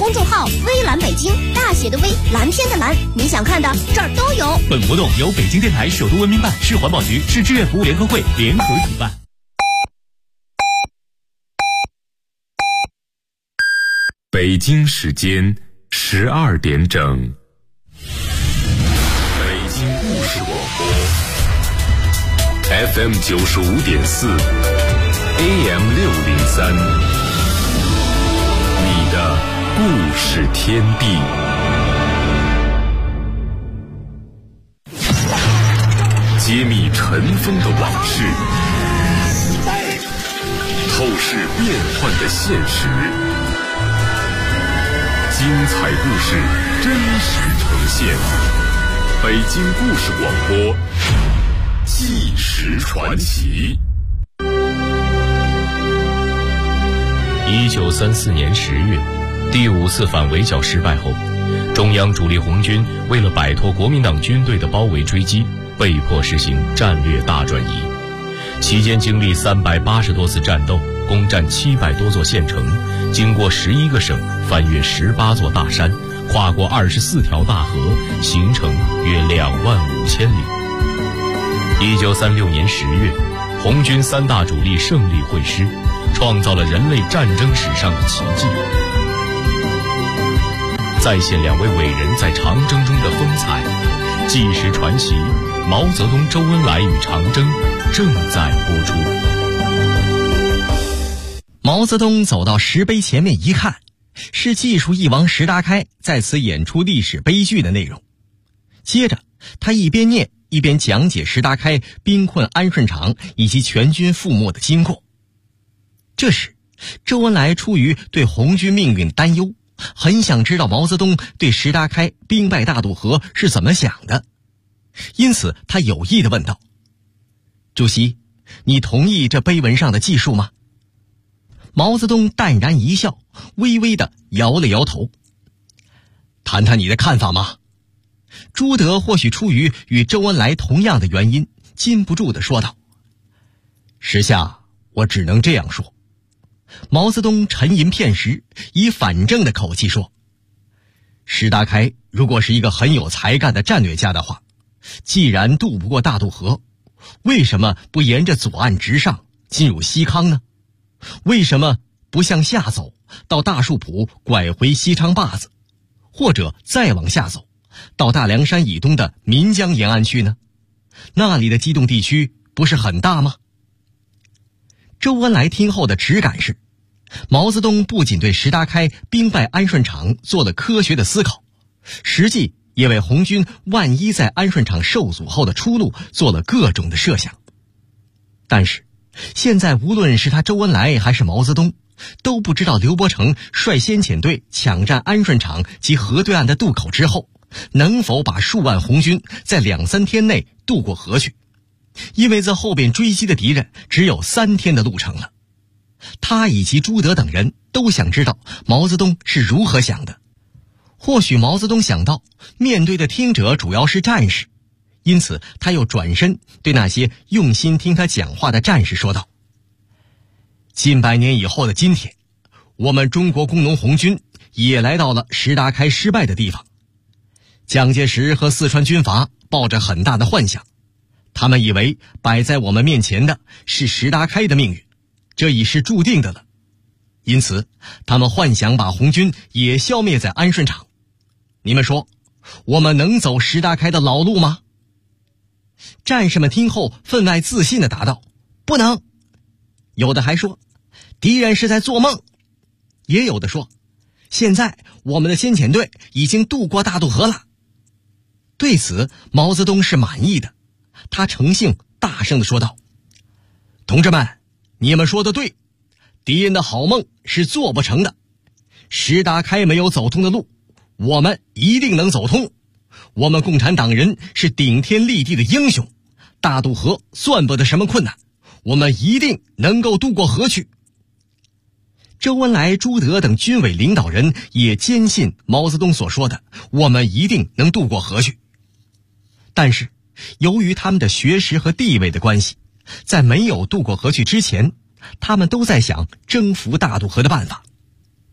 公众号微蓝北京，大写的微，蓝天的蓝，你想看的这儿都有。 本活动由北京电台首都文明办、市环保局、市志愿服务联合会联合主办。 北京时间12点整，北京故事广播 FM 95.4 AM 603，你的故事天地。揭秘尘封的往事，透视变幻的现实，精彩故事真实呈现。北京故事广播，纪实传奇。 1934年10月，第5次反围剿失败后，中央主力红军为了摆脱国民党军队的包围追击，被迫实行战略大转移。期间经历380多次战斗，攻占700多座县城，经过11个省，翻越18座大山，跨过24条大河，行程约25000里。1936年10月，红军3大主力胜利会师，创造了人类战争史上的奇迹。再现2位伟人在长征中的风采，纪实传奇毛泽东、周恩来与长征正在播出。 毛泽东走到石碑前面一看，是技术翼王石达开在此演出历史悲剧的内容。接着他一边念一边讲解石达开兵困安顺场以及全军覆没的经过。这时周恩来出于对红军命运的担忧，很想知道毛泽东对石达开兵败大渡河是怎么想的，因此他有意地问道：主席，你同意这碑文上的记述吗？毛泽东淡然一笑，微微地摇了摇头。谈谈你的看法吗？朱德或许出于与周恩来同样的原因，禁不住地说道。时下我只能这样说。毛泽东沉吟片时，以反正的口气说：石达开如果是一个很有才干的战略家的话，既然渡不过大渡河，为什么不沿着左岸直上，进入西康呢？为什么不向下走，到大树浦拐回西昌坝子，或者再往下走，到大凉山以东的岷江沿岸去呢？那里的机动地区不是很大吗？周恩来听后的直感是，毛泽东不仅对石达开兵败安顺场做了科学的思考，实际也为红军万一在安顺场受阻后的出路做了各种的设想。但是现在无论是他周恩来还是毛泽东，都不知道刘伯承率先遣队抢占安顺场及河对岸的渡口之后，能否把数万红军在2-3天内渡过河去，因为在后边追击的敌人只有3天的路程了。他以及朱德等人都想知道毛泽东是如何想的。或许毛泽东想到面对的听者主要是战士，因此他又转身对那些用心听他讲话的战士说道：近100年以后的今天，我们中国工农红军也来到了石达开失败的地方。蒋介石和四川军阀抱着很大的幻想，他们以为摆在我们面前的是石达开的命运，这已是注定的了。因此他们幻想把红军也消灭在安顺场。你们说我们能走石达开的老路吗？战士们听后分外自信地答道：不能。有的还说敌人是在做梦，也有的说现在我们的先遣队已经渡过大渡河了。对此毛泽东是满意的，他诚信大声地说道：同志们，你们说的对，敌人的好梦是做不成的。石达开没有走通的路，我们一定能走通。我们共产党人是顶天立地的英雄，大渡河算不得什么困难，我们一定能够渡过河去。周恩来、朱德等军委领导人也坚信毛泽东所说的我们一定能渡过河去。但是由于他们的学识和地位的关系，在没有渡过河去之前，他们都在想征服大渡河的办法。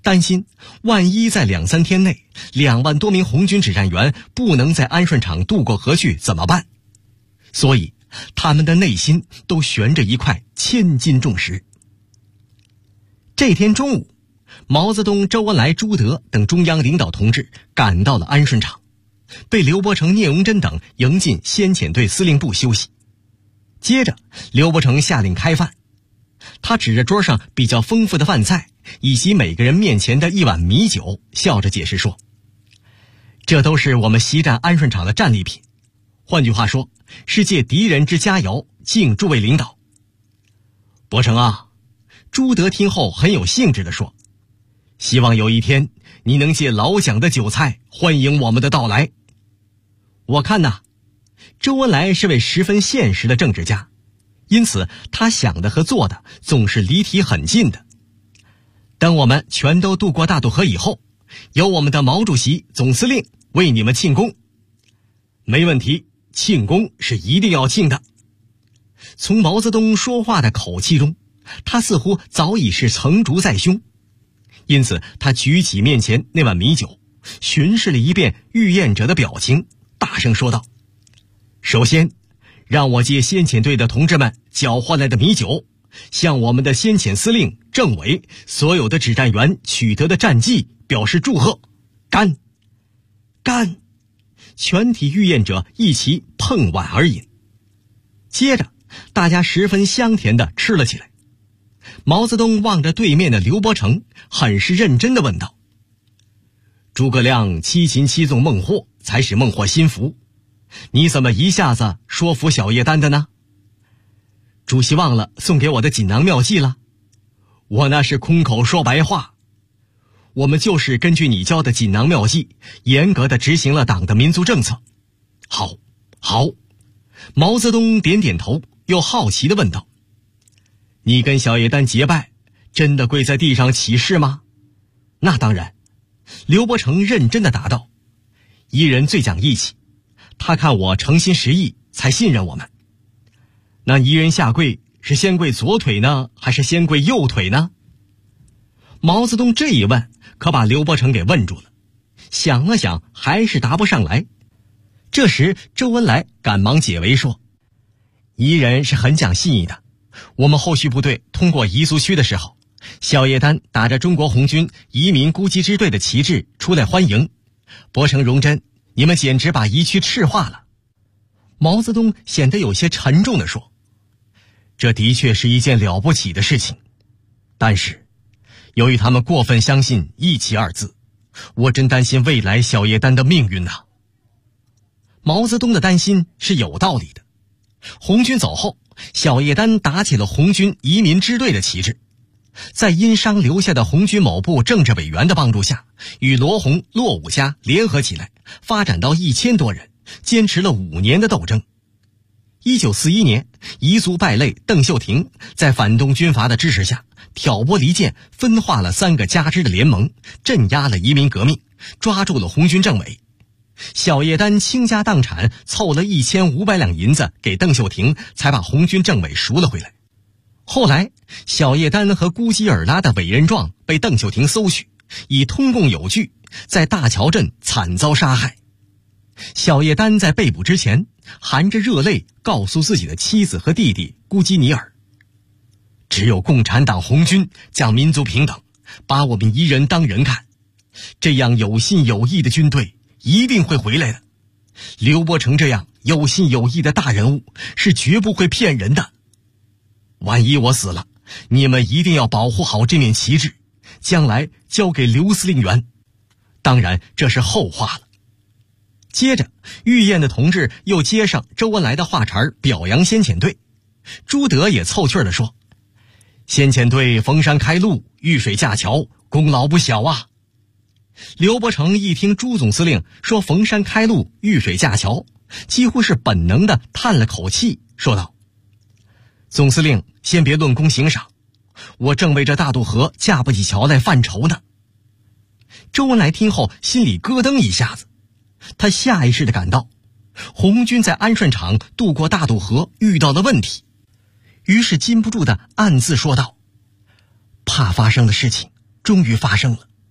担心万一在2-3天内2万多名红军指战员不能在安顺场渡过河去怎么办？所以他们的内心都悬着一块千斤重石。这天中午，毛泽东、周恩来、朱德等中央领导同志赶到了安顺场，被刘伯承、聂荣臻等迎进先遣队司令部休息。接着刘伯承下令开饭，他指着桌上比较丰富的饭菜以及每个人面前的一碗米酒，笑着解释说，这都是我们袭占安顺场的战利品，换句话说，是借敌人之佳肴敬诸位领导。伯承啊，朱德听后很有兴致地说，希望有一天你能借老蒋的酒菜欢迎我们的到来。我看呐，周恩来是位十分现实的政治家，因此他想的和做的总是离题很近的。等我们全都渡过大渡河以后，由我们的毛主席总司令为你们庆功。没问题，庆功是一定要庆的。从毛泽东说话的口气中，他似乎早已是成竹在胸，因此他举起面前那碗米酒，巡视了一遍遇宴者的表情，大声说道，首先让我借先遣队的同志们缴换来的米酒，向我们的先遣司令、政委所有的指战员取得的战绩表示祝贺。干！干！全体遇宴者一起碰碗而饮。接着大家十分香甜地吃了起来。毛泽东望着对面的刘伯承，很是认真地问道，诸葛亮7擒7纵孟获，才使孟获心服，你怎么一下子说服小叶丹的呢？主席忘了送给我的锦囊妙计了？我那是空口说白话，我们就是根据你教的锦囊妙计，严格地执行了党的民族政策。好，好。毛泽东点点头，又好奇地问道，你跟小叶丹结拜，真的跪在地上起誓吗？那当然。刘伯承认真地答道，一人最讲义气，他看我诚心实意，才信任我们。那一人下跪是先跪左腿呢，还是先跪右腿呢？毛泽东这一问可把刘伯承给问住了，想了想还是答不上来。这时周恩来赶忙解围说，一人是很讲信义的，我们后续部队通过彝族区的时候，小叶丹打着中国红军移民孤击支队的旗帜出来欢迎，伯承、荣臻，你们简直把彝区赤化了。毛泽东显得有些沉重地说，这的确是一件了不起的事情，但是由于他们过分相信义气二字，我真担心未来小叶丹的命运呐。毛泽东的担心是有道理的。红军走后，小叶丹打起了红军移民支队的旗帜，在殷商留下的红军某部政治委员的帮助下，与罗红、骆武家联合起来，发展到1000多人，坚持了5年的斗争。1941年，彝族败类邓秀婷在反动军阀的支持下，挑拨离间，分化了3个加支的联盟，镇压了移民革命，抓住了红军政委。小叶丹倾家荡产，凑了1500两银子给邓秀婷，才把红军政委赎了回来。后来小叶丹和姑基尔拉的委任状被邓秀婷搜取，以通共有据，在大桥镇惨遭杀害。小叶丹在被捕之前，含着热泪告诉自己的妻子和弟弟姑基尼尔，只有共产党红军讲民族平等，把我们一人当人看，这样有信有义的军队一定会回来的。刘伯承这样有信有义的大人物是绝不会骗人的。万一我死了，你们一定要保护好这面旗帜，将来交给刘司令员。当然这是后话了。接着遇宴的同志又接上周恩来的话茬，表扬先遣队。朱德也凑趣地说，先遣队逢山开路，遇水架桥，功劳不小啊。刘伯承一听朱总司令说逢山开路，遇水架桥，几乎是本能地叹了口气，说道，总司令先别论功行赏，我正为这大渡河架不起桥来犯愁呢。周恩来听后心里咯噔一下子，他下意识地感到红军在安顺场渡过大渡河遇到了问题，于是禁不住地暗自说道，怕发生的事情终于发生了，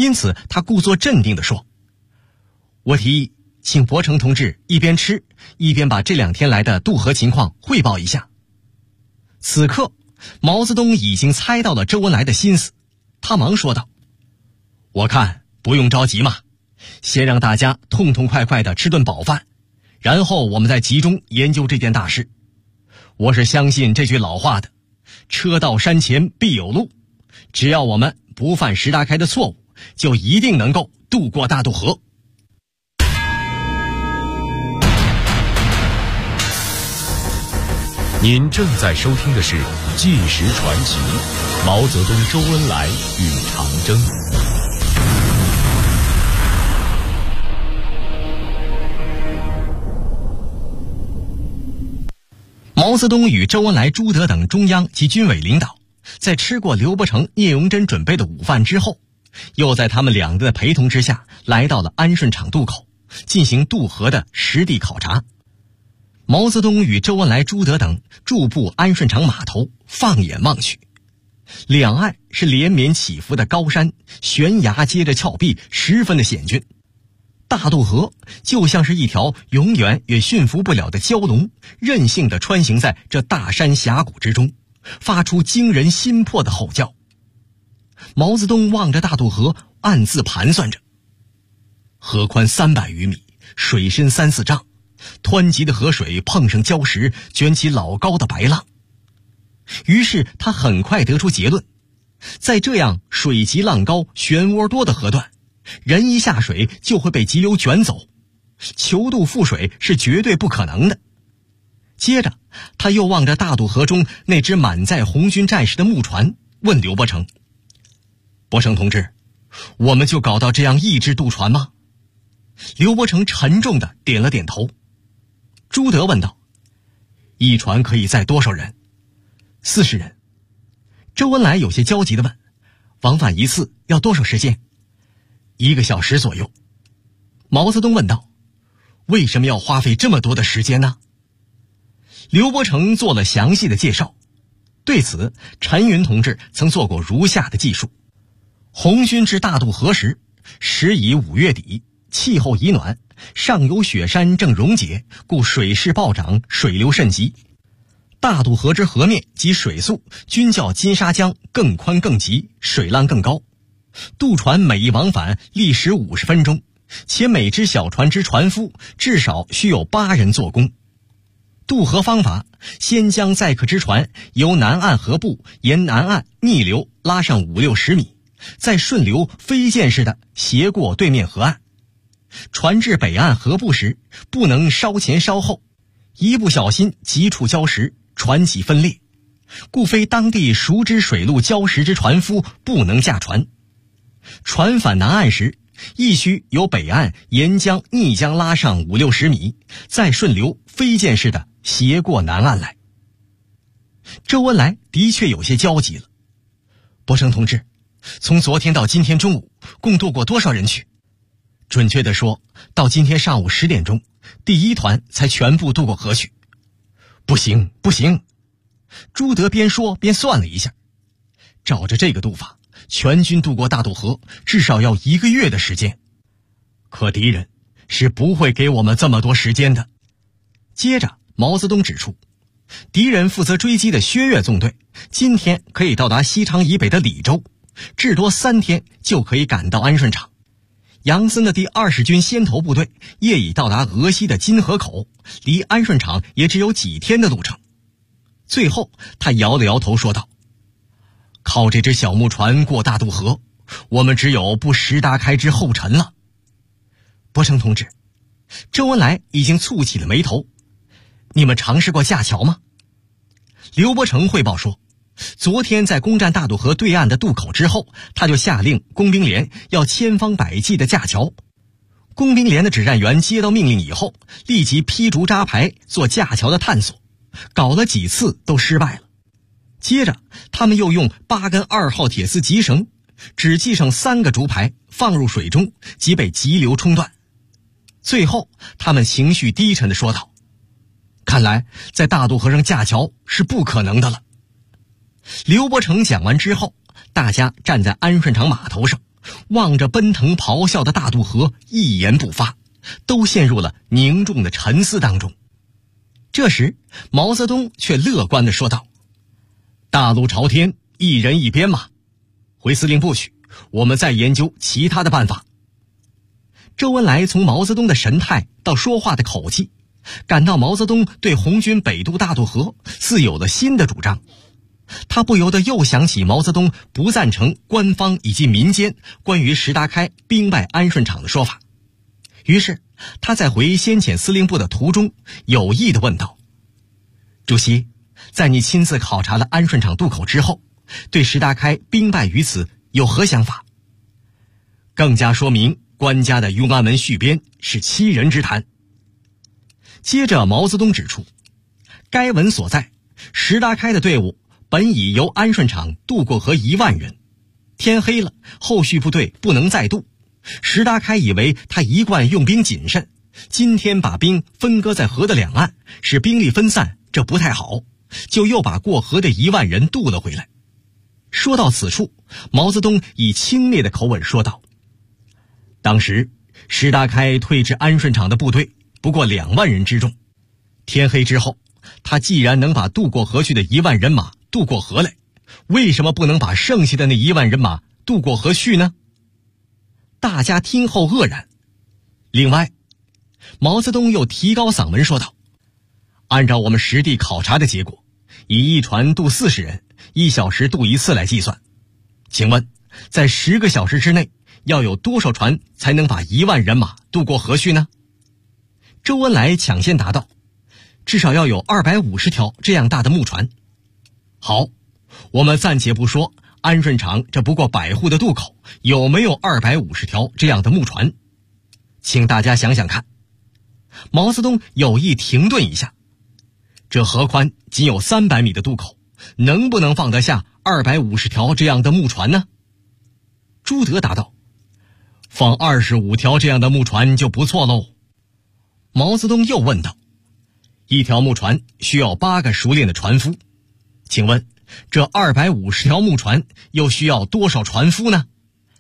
因此他故作镇定地说：“我提议请伯承同志一边吃一边把这2天来的渡河情况汇报一下。”此刻毛泽东已经猜到了周恩来的心思，他忙说道：“我看不用着急嘛，先让大家痛痛快快地吃顿饱饭，然后我们再集中研究这件大事。我是相信这句老话的，车到山前必有路，只要我们不犯石达开的错误，就一定能够渡过大渡河。” 您正在收听的是《纪实传奇》，毛泽东、周恩来与长征。 毛泽东与周恩来、朱德等中央及军委领导，在吃过刘伯承、聂荣臻准备的午饭之后，又在他们2个的陪同之下，来到了安顺场渡口，进行渡河的实地考察。毛泽东与周恩来、朱德等驻步安顺场码头，放眼望去，两岸是连绵起伏的高山，悬崖接着峭壁，十分的险峻。大渡河就像是一条永远也驯服不了的蛟龙，任性地穿行在这大山峡谷之中，发出惊人心魄的吼叫。毛泽东望着大渡河，暗自盘算着：河宽300余米，水深3、4丈，湍急的河水碰上礁石，卷起老高的白浪。于是他很快得出结论：在这样水急浪高、漩涡多的河段，人一下水就会被急流卷走，求渡覆水是绝对不可能的。接着他又望着大渡河中那只满载红军战士的木船，问刘伯承：伯承同志，我们就搞到这样一只渡船吗？刘伯承沉重地点了点头。朱德问道：一船可以载多少人？40人。周恩来有些焦急地问：往返一次要多少时间？1个小时左右。毛泽东问道：为什么要花费这么多的时间呢？刘伯承做了详细的介绍。对此，陈云同志曾做过如下的记述：红军至大渡河时已5月底，气候已暖，上游雪山正溶解，故水势暴涨，水流甚急。大渡河之河面及水速均较金沙江更宽更急，水浪更高。渡船每一往返历时50分钟，且每只小船之船夫至少需有8人做工。渡河方法：先将载客之船由南岸河部沿南岸逆流拉上50-60米，再顺流飞溅式的斜过对面河岸。船至北岸河部时，不能稍前稍后，一不小心急触礁石，船脊分裂，故非当地熟知水路礁石之船夫不能驾船。船返南岸时，亦须由北岸沿江逆江拉上50-60米，再顺流飞溅式的斜过南岸来。周恩来的确有些焦急了。伯承同志，从昨天到今天中午，共渡过多少人去？准确地说，到今天上午10点钟，第1团才全部渡过河去。不行，不行！朱德边说边算了一下，照着这个渡法，全军渡过大渡河至少要1个月的时间，可敌人是不会给我们这么多时间的。接着毛泽东指出，敌人负责追击的薛岳纵队今天可以到达西昌以北的李州，至多3天就可以赶到安顺场。杨森的第20军先头部队业已到达俄西的金河口，离安顺场也只有几天的路程。最后他摇了摇头说道：靠这只小木船过大渡河，我们只有步石达开之后尘了。伯承同志，周恩来已经蹙起了眉头，你们尝试过架桥吗？刘伯承汇报说，昨天在攻占大渡河对岸的渡口之后，他就下令工兵连要千方百计的架桥。工兵连的指战员接到命令以后，立即劈竹扎排做架桥的探索，搞了几次都失败了。接着他们又用8根2号铁丝急绳，只系上3个竹排，放入水中，即被急流冲断。最后他们情绪低沉地说道：看来在大渡河上架桥是不可能的了。刘伯承讲完之后，大家站在安顺场码头上， 望着奔腾咆哮的大渡河，一言不发，都陷入了凝重的沉思当中。这时毛泽东却乐观地说道：大路朝天，一人一边嘛，回司令部去，我们再研究其他的办法。周恩来从毛泽东的神态到说话的口气，感到毛泽东对红军北渡大渡河似有了新的主张。他不由得又想起毛泽东不赞成官方以及民间关于石达开兵败安顺场的说法，于是他在回先遣司令部的途中有意地问道：主席，在你亲自考察了安顺场渡口之后，对石达开兵败于此有何想法？更加说明官家的永安门续编是欺人之谈。接着毛泽东指出，该文所在，石达开的队伍本已由安顺场渡过河1万人，天黑了，后续部队不能再渡。石达开以为他一贯用兵谨慎，今天把兵分割在河的两岸，使兵力分散，这不太好，就又把过河的1万人渡了回来。说到此处，毛泽东以轻蔑的口吻说道：当时石达开退至安顺场的部队不过2万人之众，天黑之后，他既然能把渡过河去的1万人马渡过河来，为什么不能把剩下的那1万人马渡过河去呢？大家听后愕然。另外，毛泽东又提高嗓门说道：按照我们实地考察的结果，以一船渡40人，1小时渡一次来计算，请问在10个小时之内要有多少船才能把1万人马渡过河去呢？周恩来抢先答道：至少要有250条这样大的木船。好，我们暂且不说安顺场这不过100户的渡口有没有250条这样的木船，请大家想想看。毛泽东有意停顿一下，这河宽仅有300米的渡口，能不能放得下250条这样的木船呢？朱德答道：放25条这样的木船就不错喽。毛泽东又问道：一条木船需要8个熟练的船夫，请问这250条木船又需要多少船夫呢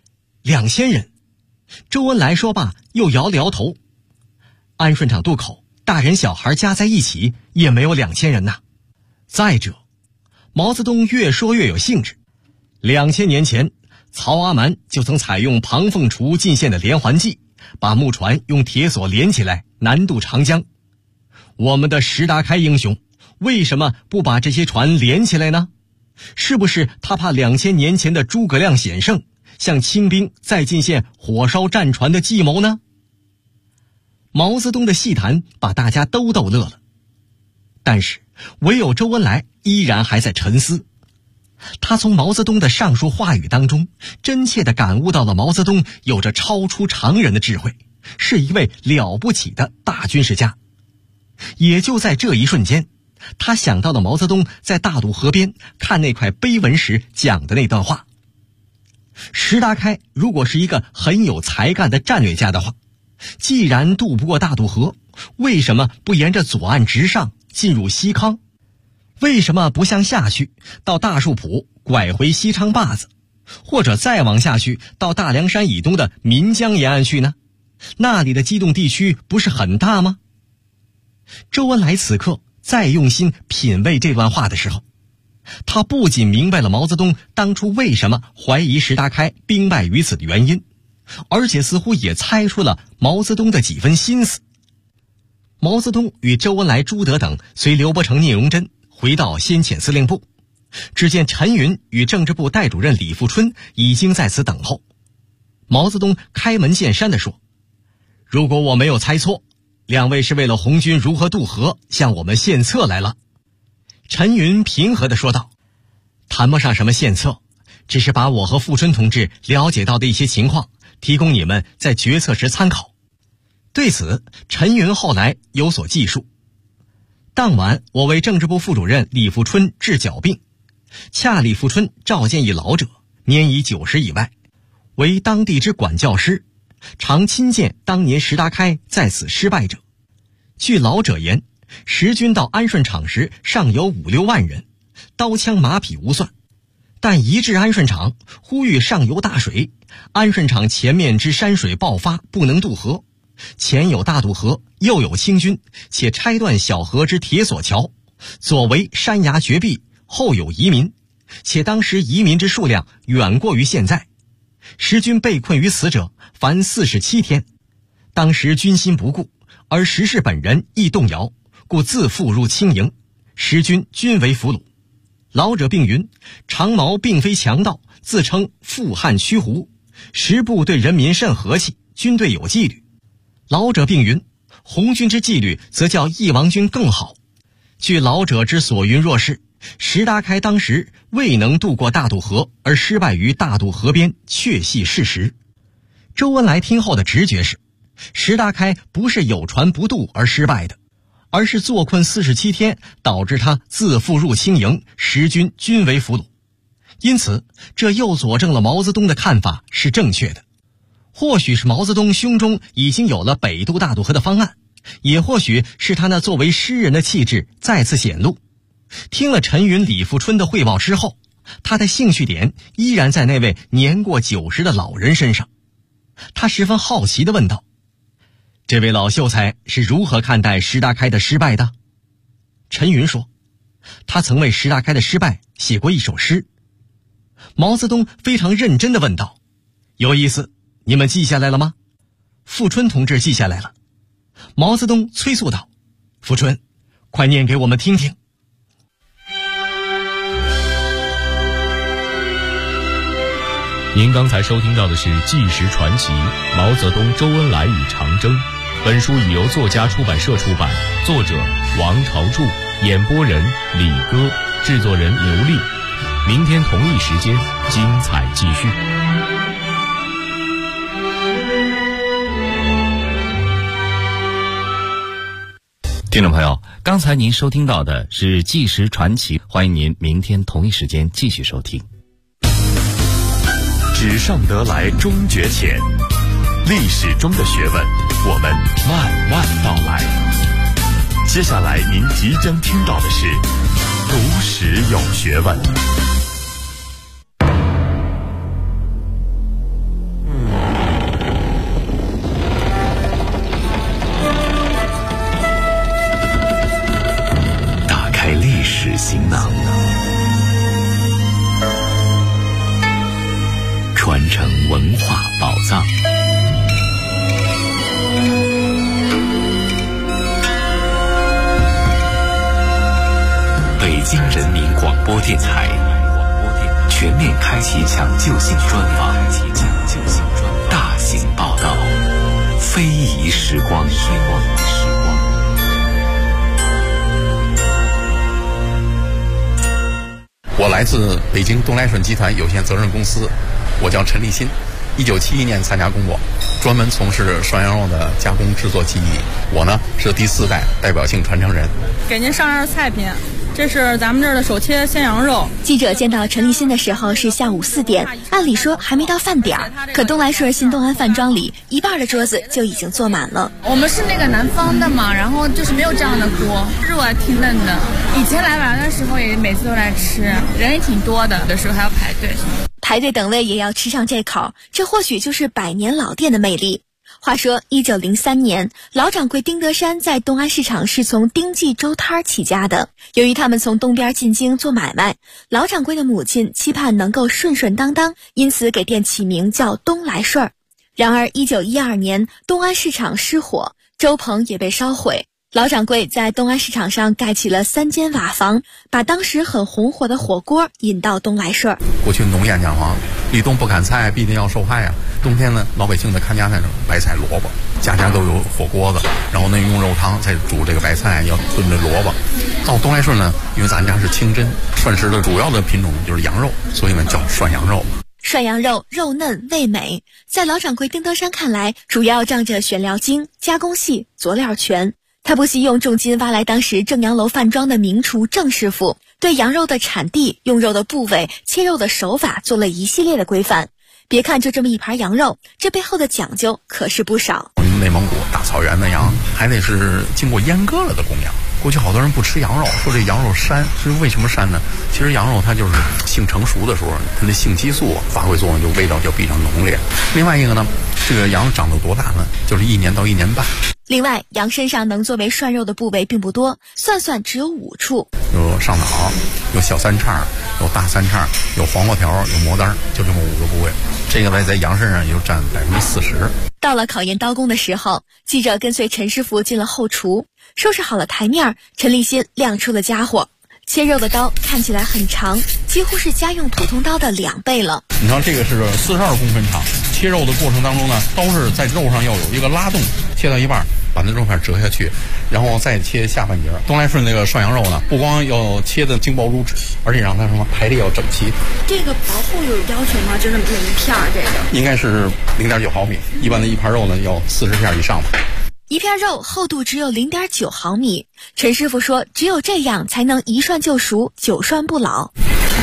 ？2000人。周恩来说罢又摇了摇头，安顺场渡口大人小孩加在一起也没有2000人呐。再者，毛泽东越说越有兴致，2000年前曹阿瞒就曾采用庞凤雏进献的连环计，把木船用铁索连起来南渡长江。我们的石达开英雄为什么不把这些船连起来呢？是不是他怕2000年前的诸葛亮险胜，向清兵再进献火烧战船的计谋呢？毛泽东的细谈把大家都逗乐了，但是唯有周恩来依然还在沉思。他从毛泽东的上述话语当中真切地感悟到了毛泽东有着超出常人的智慧，是一位了不起的大军事家。也就在这一瞬间，他想到了毛泽东在大渡河边看那块碑文时讲的那段话：石达开如果是一个很有才干的战略家的话，既然渡不过大渡河，为什么不沿着左岸直上进入西康？为什么不向下去到大树浦拐回西昌坝子，或者再往下去到大凉山以东的岷江沿岸去呢？那里的机动地区不是很大吗？周恩来此刻再用心品味这段话的时候，他不仅明白了毛泽东当初为什么怀疑石达开兵败于此的原因，而且似乎也猜出了毛泽东的几分心思。毛泽东与周恩来、朱德等随刘伯承、聂荣臻回到先遣司令部，只见陈云与政治部代主任李富春已经在此等候。毛泽东开门见山地说：如果我没有猜错，2位是为了红军如何渡河向我们献策来了。陈云平和地说道：谈不上什么献策，只是把我和富春同志了解到的一些情况提供你们在决策时参考。对此，陈云后来有所记述。当晚我为政治部副主任李富春治脚病，恰李富春召见一老者，年已90以外，为当地之管教师，常亲见当年石达开在此失败者。据老者言，时军到安顺场时尚有5、6万人，刀枪马匹无算， 但移至安顺场，呼吁上游大水，安顺场前面之山水爆发，不能渡河。前有大渡河，右有清军，且拆断小河之铁索桥，左为山崖绝壁，后有移民，且当时移民之数量远过于现在。时军被困于此者凡47天，当时军心不顾，而时氏本人亦动摇，故自负入清营，时军均为俘虏。老者并云，长毛并非强盗，自称富汉驱胡，时部对人民甚和气，军队有纪律。老者并云，红军之纪律则较义王军更好。据老者之所云若是，石达开当时未能渡过大渡河而失败于大渡河边，确系事实。周恩来听后的直觉是，石达开不是有船不渡而失败的，而是坐困47天，导致他自负入清营，时军均为俘虏。因此这又佐证了毛泽东的看法是正确的。或许是毛泽东胸中已经有了北渡大渡河的方案，也或许是他那作为诗人的气质再次显露。听了陈云、李富春的汇报之后，他的兴趣点依然在那位年过90的老人身上。他十分好奇地问道，这位老秀才是如何看待石达开的失败的？陈云说，他曾为石达开的失败写过一首诗。毛泽东非常认真地问道，有意思，你们记下来了吗？富春同志记下来了。毛泽东催促道，富春，快念给我们听听。 您刚才收听到的是《纪实传奇：毛泽东、周恩来与长征》。本书已由作家出版社出版，作者王朝柱，演播人李歌，制作人刘丽。明天同一时间，精彩继续。 听众朋友，刚才您收听到的是《纪实传奇》，欢迎您明天同一时间继续收听。 纸上得来终觉浅，历史中的学问，我们慢慢道来。接下来您即将听到的是读史有学问。打开历史行囊，传承文化宝藏。北京人民广播电台全面开启抢救性专访，大型报道，非遗时光。 我来自北京东来顺集团有限责任公司，我叫陈立新，1971年参加工作，专门从事涮羊肉的加工制作技艺。我呢是第4代代表性传承人。 给您上样菜品，这是咱们这儿的手切鲜羊肉。 记者见到陈立新的时候是下午4点，按理说还没到饭点儿，可东来顺新东安饭庄里一半的桌子就已经坐满了。 我们是那个南方的嘛，然后就是没有这样的锅，肉啊挺嫩的。以前来玩的时候也每次都来吃，人也挺多的，有时候还要排队。 排队等位也要吃上这口，这或许就是100年老店的魅力。话说1903年，老掌柜丁德山在东安市场是从丁记粥摊起家的。由于他们从东边进京做买卖，老掌柜的母亲期盼能够顺顺当当，因此给店起名叫东来顺儿。然而1912年，东安市场失火，粥棚也被烧毁。老掌柜在东安市场上盖起了3间瓦房，把当时很红火的火锅引到东来顺儿。 过去农谚讲话，立冬不砍菜，必定要受害啊。冬天呢，老百姓的看家菜白菜萝卜，家家都有火锅子，然后呢用肉汤再煮这个白菜，要炖这萝卜。到东来顺呢，因为咱家是清真，涮食的主要的品种就是羊肉，所以呢叫涮羊肉。 涮羊肉肉嫩味美，在老掌柜丁德山看来，主要仗着选料精、加工细、佐料全。他不惜用重金挖来当时正阳楼饭庄的名厨郑师傅，对羊肉的产地、用肉的部位、切肉的手法做了一系列的规范。别看就这么一盘羊肉，这背后的讲究可是不少。 内蒙古大草原的羊还得是经过阉割了的公羊， 过去好多人不吃羊肉，说这羊肉膻，是为什么膻呢？其实羊肉它就是性成熟的时候，它的性激素发挥作用，就味道就比较浓烈。另外一个呢，这个羊长到多大呢？就是1年到1年半。 另外，羊身上能作为涮肉的部位并不多，算只有5处。 有上脑，有小三叉，有大三叉，有黄瓜条，有魔丹，就这么5个部位。这个呢，在羊身上也就占40%。 到了考验刀工的时候，记者跟随陈师傅进了后厨，收拾好了台面，陈立新亮出了家伙。切肉的刀看起来很长，几乎是家用普通刀的2倍了。 你看这个是42公分长，切肉的过程当中呢，刀是在肉上要有一个拉动，切到一半把那肉片折下去，然后再切下半截。东来顺那个涮羊肉呢，不光要切的筋薄如纸，而且让它什么排列要整齐。 这个薄厚有要求吗？就是每一片这个应该是0.9毫米，一般的一盘肉呢要40片以上吧。 一片肉厚度只有0.9毫米，陈师傅说只有这样才能一涮就熟，久涮不老。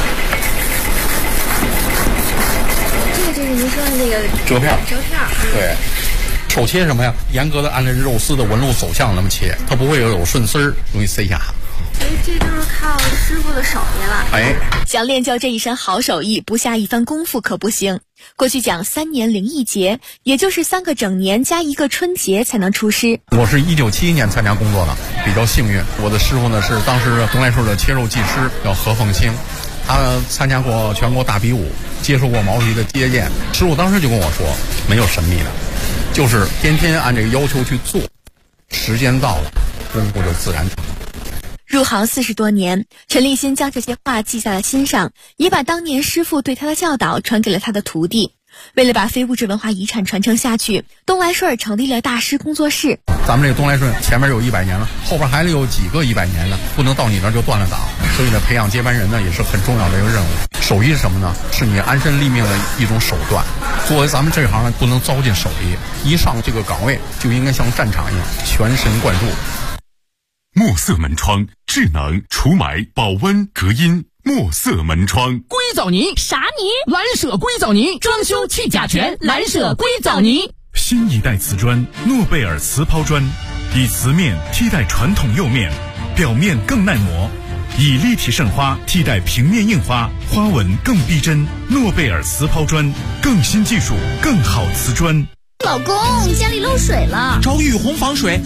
这是您说的那个折片。 对， 手切什么呀？严格的按照肉丝的纹路走向那么切，它不会有顺丝儿，容易塞下。 这就是靠师傅的手艺了。 想练就这一身好手艺，不下一番功夫可不行。过去讲3年零1节，也就是3个整年加1个春节才能出师。 我是1971年参加工作的，比较幸运。我的师傅呢是当时东来顺的切肉技师，叫何凤清，他参加过全国大比武，接受过毛主席的接见。师傅当时就跟我说，没有神秘的，就是天天按这个要求去做，时间到了，功夫就自然成。 入行40多年，陈立新将这些话记在了心上，也把当年师傅对他的教导传给了他的徒弟。为了把非物质文化遗产传承下去，东来顺成立了大师工作室。 咱们这个东来顺前面有100年了，后边还有几个100年呢，不能到你那儿就断了档。所以呢，培养接班人呢也是很重要的一个任务。手艺是什么呢？是你安身立命的一种手段。作为咱们这一行呢，不能糟践手艺，一上这个岗位就应该像战场一样全神贯注。 墨色门窗，智能除霾、保温、隔音。墨色门窗， 硅藻泥啥泥？ 蓝舍硅藻泥，装修去甲醛，蓝舍硅藻泥。 新一代瓷砖诺贝尔瓷抛砖，以瓷面替代传统釉面，表面更耐磨，以立体胜花替代平面硬花，花纹更逼真。诺贝尔瓷抛砖，更新技术，更好瓷砖。 老公，家里漏水了， 找雨虹防水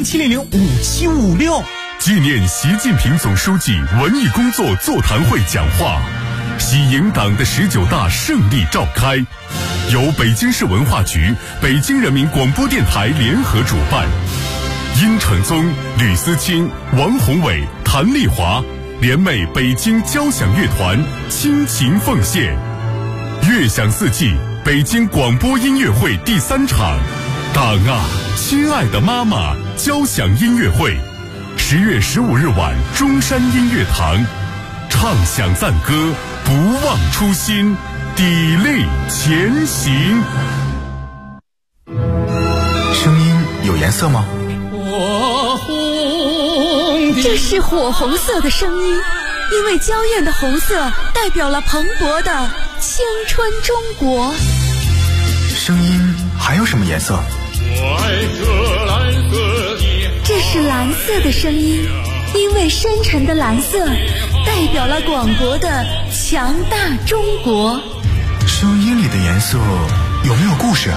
，400-700-5756。 纪念习近平总书记文艺工作座谈会讲话，喜迎党的19大胜利召开，由北京市文化局、北京人民广播电台联合主办。殷承宗、吕思清、王宏伟、谭丽华联袂北京交响乐团倾情奉献。乐享四季北京广播音乐会第3场，党啊，亲爱的妈妈交响音乐会。10月15日晚，中山音乐堂，唱响赞歌，不忘初心，砥砺前行。 声音有颜色吗？ 这是火红色的声音，因为娇艳的红色代表了蓬勃的青春中国。 声音还有什么颜色？ 这是蓝色的声音，因为深沉的蓝色代表了广博的强大中国。 声音里的颜色有没有故事？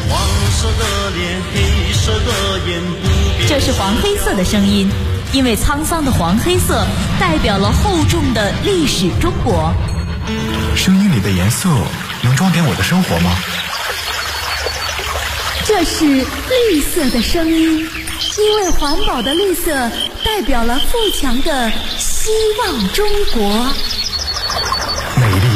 这是黄黑色的声音，因为沧桑的黄黑色代表了厚重的历史中国。 声音里的颜色能装点我的生活吗？ 这是绿色的声音，因为环保的绿色代表了富强的希望中国。 美丽